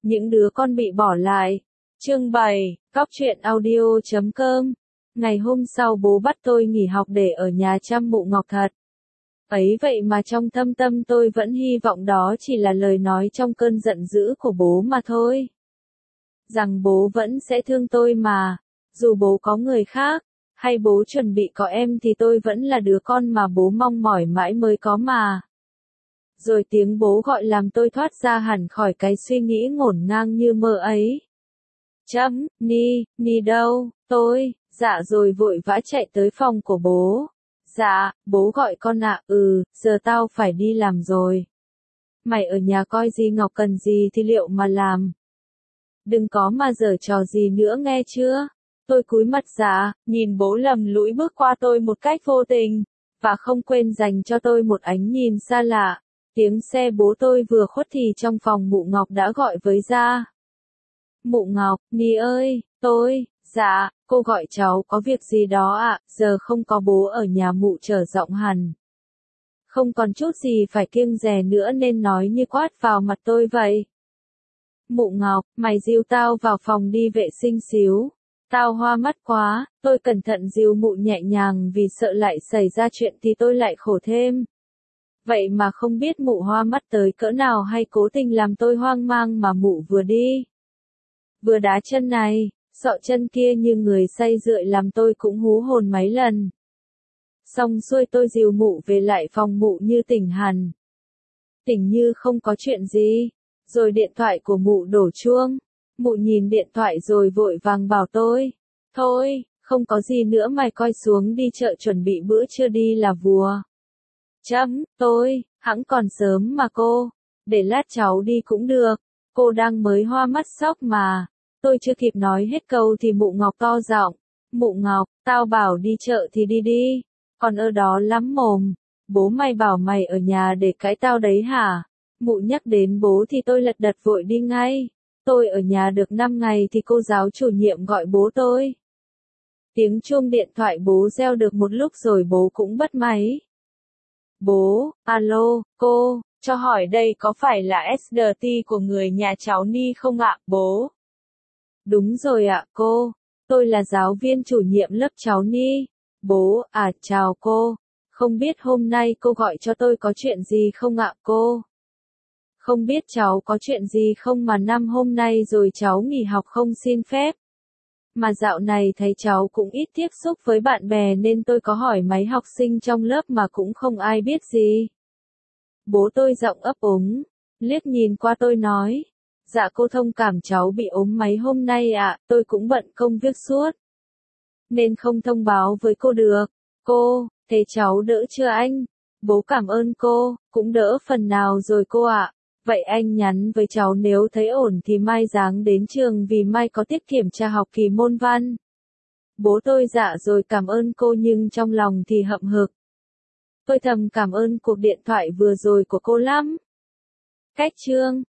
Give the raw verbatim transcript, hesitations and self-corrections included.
Những đứa con bị bỏ lại. Chương bảy, Cóc truyện audio chấm com. Ngày hôm sau bố bắt tôi nghỉ học để ở nhà chăm mụ Ngọc thật. Ấy vậy mà trong thâm tâm tôi vẫn hy vọng đó chỉ là lời nói trong cơn giận dữ của bố mà thôi. Rằng bố vẫn sẽ thương tôi mà, dù bố có người khác, hay bố chuẩn bị có em thì tôi vẫn là đứa con mà bố mong mỏi mãi mới có mà. Rồi tiếng bố gọi làm tôi thoát ra hẳn khỏi cái suy nghĩ ngổn ngang như mơ ấy. Chấm, Ni, Ni đâu, tôi, dạ rồi vội vã chạy tới phòng của bố. Dạ, bố gọi con ạ, ừ, giờ tao phải đi làm rồi. Mày ở nhà coi gì Ngọc cần gì thì liệu mà làm. Đừng có mà giở trò gì nữa nghe chưa? Tôi cúi mặt dạ, nhìn bố lầm lũi bước qua tôi một cách vô tình, và không quên dành cho tôi một ánh nhìn xa lạ. Tiếng xe bố tôi vừa khuất thì trong phòng mụ Ngọc đã gọi với ra. Mụ Ngọc, Ni ơi, tôi, dạ, cô gọi cháu có việc gì đó ạ, à? Giờ không có bố ở nhà mụ trở giọng hẳn. Không còn chút gì phải kiêng dè nữa nên nói như quát vào mặt tôi vậy. Mụ Ngọc, mày dìu tao vào phòng đi vệ sinh xíu. Tao hoa mắt quá, tôi cẩn thận dìu mụ nhẹ nhàng vì sợ lại xảy ra chuyện thì tôi lại khổ thêm. Vậy mà không biết mụ hoa mắt tới cỡ nào hay cố tình làm tôi hoang mang mà mụ vừa đi. Vừa đá chân này, sọ chân kia như người say rượu làm tôi cũng hú hồn mấy lần. Xong xuôi tôi dìu mụ về lại phòng mụ như tỉnh hẳn. Tỉnh như không có chuyện gì. Rồi điện thoại của mụ đổ chuông. Mụ nhìn điện thoại rồi vội vàng bảo tôi. Thôi, không có gì nữa mày coi xuống đi chợ chuẩn bị bữa trưa đi là vừa. Chấm, tôi, hẵng còn sớm mà cô. Để lát cháu đi cũng được. Cô đang mới hoa mắt sóc mà. Tôi chưa kịp nói hết câu thì mụ Ngọc to giọng. Mụ Ngọc, tao bảo đi chợ thì đi đi. Còn ở đó lắm mồm. Bố mày bảo mày ở nhà để cãi tao đấy hả? Mụ nhắc đến bố thì tôi lật đật vội đi ngay. Tôi ở nhà được năm ngày thì cô giáo chủ nhiệm gọi bố tôi. Tiếng chuông điện thoại bố reo được một lúc rồi bố cũng bắt máy. Bố, alo, cô, cho hỏi đây có phải là ét đê tê của người nhà cháu Ni không ạ, bố? Đúng rồi ạ, cô. Tôi là giáo viên chủ nhiệm lớp cháu Ni. Bố, à, chào cô. Không biết hôm nay cô gọi cho tôi có chuyện gì không ạ, cô? Không biết cháu có chuyện gì không mà năm hôm nay rồi cháu nghỉ học không xin phép. Mà dạo này thấy cháu cũng ít tiếp xúc với bạn bè nên tôi có hỏi mấy học sinh trong lớp mà cũng không ai biết gì. Bố tôi giọng ấp úng, liếc nhìn qua tôi nói. Dạ cô thông cảm cháu bị ốm mấy hôm nay ạ, à, tôi cũng bận công việc suốt. Nên không thông báo với cô được. Cô, thế cháu đỡ chưa anh? Bố cảm ơn cô, cũng đỡ phần nào rồi cô ạ. À. Vậy anh nhắn với cháu nếu thấy ổn thì mai ráng đến trường vì mai có tiết kiểm tra học kỳ môn văn. Bố tôi dạ rồi cảm ơn cô nhưng trong lòng thì hậm hực. Tôi thầm cảm ơn cuộc điện thoại vừa rồi của cô lắm. Cách chương